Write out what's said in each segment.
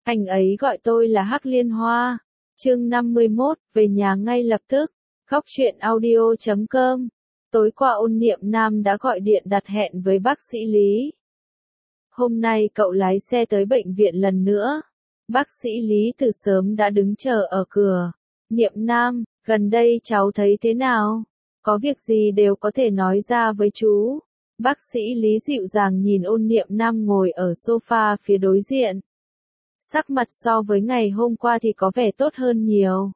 Anh ấy gọi tôi là Hắc Liên Hoa. Chương 51, về nhà ngay lập tức. Góc truyện audio.com. Tối qua Ôn Niệm Nam đã gọi điện đặt hẹn với bác sĩ Lý. Hôm nay cậu lái xe tới bệnh viện lần nữa. Bác sĩ Lý từ sớm đã đứng chờ ở cửa. Niệm Nam, gần đây cháu thấy thế nào? Có việc gì đều có thể nói ra với chú. Bác sĩ Lý dịu dàng nhìn Ôn Niệm Nam ngồi ở sofa phía đối diện. Sắc mặt so với ngày hôm qua thì có vẻ tốt hơn nhiều.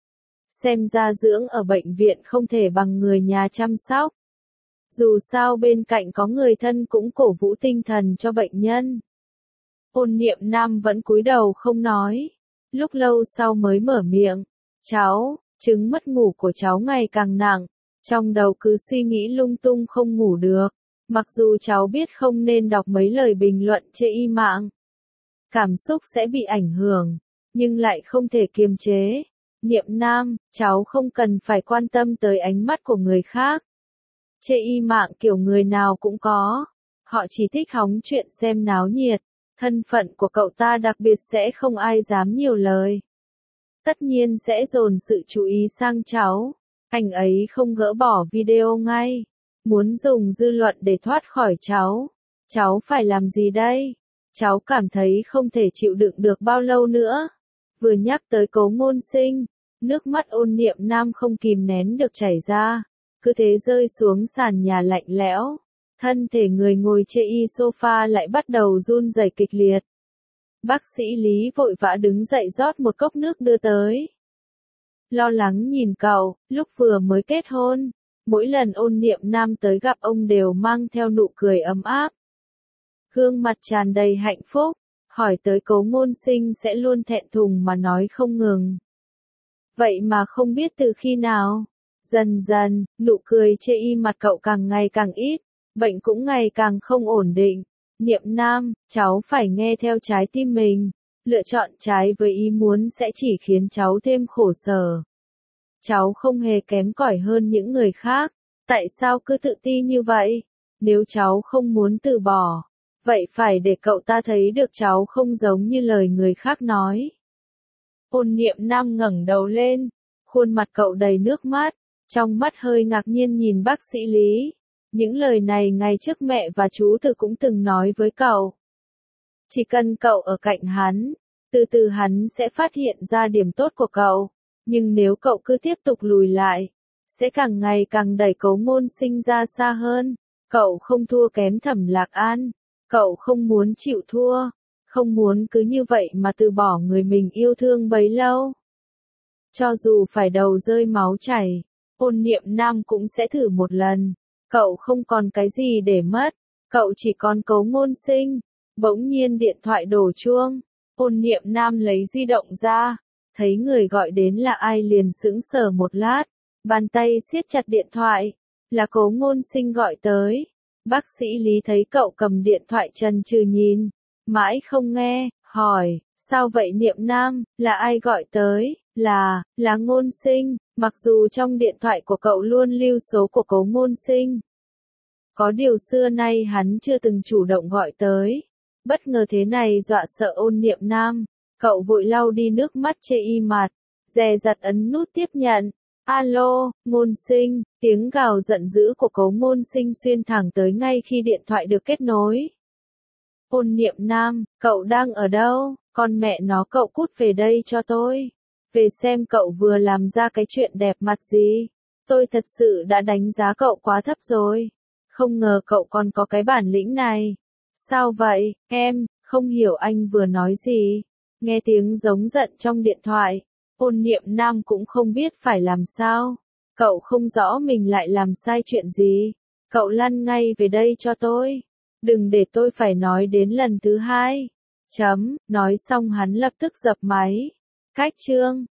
Xem ra dưỡng ở bệnh viện không thể bằng người nhà chăm sóc. Dù sao bên cạnh có người thân cũng cổ vũ tinh thần cho bệnh nhân. Ôn Niệm Nam vẫn cúi đầu không nói. Lúc lâu sau mới mở miệng. Cháu, chứng mất ngủ của cháu ngày càng nặng. Trong đầu cứ suy nghĩ lung tung không ngủ được. Mặc dù cháu biết không nên đọc mấy lời bình luận trên y mạng. Cảm xúc sẽ bị ảnh hưởng, nhưng lại không thể kiềm chế. Niệm Nam, cháu không cần phải quan tâm tới ánh mắt của người khác. Trên y mạng kiểu người nào cũng có. Họ chỉ thích hóng chuyện xem náo nhiệt. Thân phận của cậu ta đặc biệt sẽ không ai dám nhiều lời. Tất nhiên sẽ dồn sự chú ý sang cháu. Anh ấy không gỡ bỏ video ngay. Muốn dùng dư luận để thoát khỏi cháu. Cháu phải làm gì đây? Cháu cảm thấy không thể chịu đựng được bao lâu nữa. Vừa nhắc tới Cố Ngôn Sinh, nước mắt Ôn Niệm Nam không kìm nén được chảy ra. Cứ thế rơi xuống sàn nhà lạnh lẽo. Thân thể người ngồi trên y sofa lại bắt đầu run rẩy kịch liệt. Bác sĩ Lý vội vã đứng dậy rót một cốc nước đưa tới. Lo lắng nhìn cậu, lúc vừa mới kết hôn. Mỗi lần Ôn Niệm Nam tới gặp ông đều mang theo nụ cười ấm áp. Gương mặt tràn đầy hạnh phúc, hỏi tới Cố Ngôn Sinh sẽ luôn thẹn thùng mà nói không ngừng. Vậy mà không biết từ khi nào. Dần dần, nụ cười trên y mặt cậu càng ngày càng ít, bệnh cũng ngày càng không ổn định. Niệm Nam, cháu phải nghe theo trái tim mình. Lựa chọn trái với ý muốn sẽ chỉ khiến cháu thêm khổ sở. Cháu không hề kém cỏi hơn những người khác. Tại sao cứ tự ti như vậy? Nếu cháu không muốn từ bỏ, vậy phải để cậu ta thấy được cháu không giống như lời người khác nói. Ôn Niệm Nam ngẩng đầu lên, khuôn mặt cậu đầy nước mắt, trong mắt hơi ngạc nhiên nhìn bác sĩ Lý. Những lời này ngày trước mẹ và chú Từ cũng từng nói với cậu. Chỉ cần cậu ở cạnh hắn, từ từ hắn sẽ phát hiện ra điểm tốt của cậu. Nhưng nếu cậu cứ tiếp tục lùi lại, sẽ càng ngày càng đẩy Cố Ngôn Sinh ra xa hơn. Cậu không thua kém Thẩm Lạc An. Cậu không muốn chịu thua, không muốn cứ như vậy mà từ bỏ người mình yêu thương bấy lâu. Cho dù phải đầu rơi máu chảy, Ôn Niệm Nam cũng sẽ thử một lần. Cậu không còn cái gì để mất, cậu chỉ còn Cố Ngôn Sinh. Bỗng nhiên điện thoại đổ chuông, Ôn Niệm Nam lấy di động ra, thấy người gọi đến là ai liền sững sờ một lát, bàn tay siết chặt điện thoại, là Cố Ngôn Sinh gọi tới. Bác sĩ Lý thấy cậu cầm điện thoại chần chừ nhìn, mãi không nghe, hỏi, sao vậy Niệm Nam, là ai gọi tới? Là Ngôn Sinh, mặc dù trong điện thoại của cậu luôn lưu số của Cố Ngôn Sinh. Có điều xưa nay hắn chưa từng chủ động gọi tới. Bất ngờ thế này dọa sợ Ôn Niệm Nam, cậu vội lau đi nước mắt trên y mặt, dè dặt ấn nút tiếp nhận. Alo, Ngôn Sinh, tiếng gào giận dữ của Cố Ngôn Sinh xuyên thẳng tới ngay khi điện thoại được kết nối. Ôn Niệm Nam, cậu đang ở đâu? Con mẹ nó cậu cút về đây cho tôi. Về xem cậu vừa làm ra cái chuyện đẹp mặt gì. Tôi thật sự đã đánh giá cậu quá thấp rồi. Không ngờ cậu còn có cái bản lĩnh này. Sao vậy, em, không hiểu anh vừa nói gì. Nghe tiếng giống giận trong điện thoại. Ôn Niệm Nam cũng không biết phải làm sao. Cậu không rõ mình lại làm sai chuyện gì. Cậu lăn ngay về đây cho tôi. Đừng để tôi phải nói đến lần thứ hai. Nói xong hắn lập tức dập máy. Cách chương.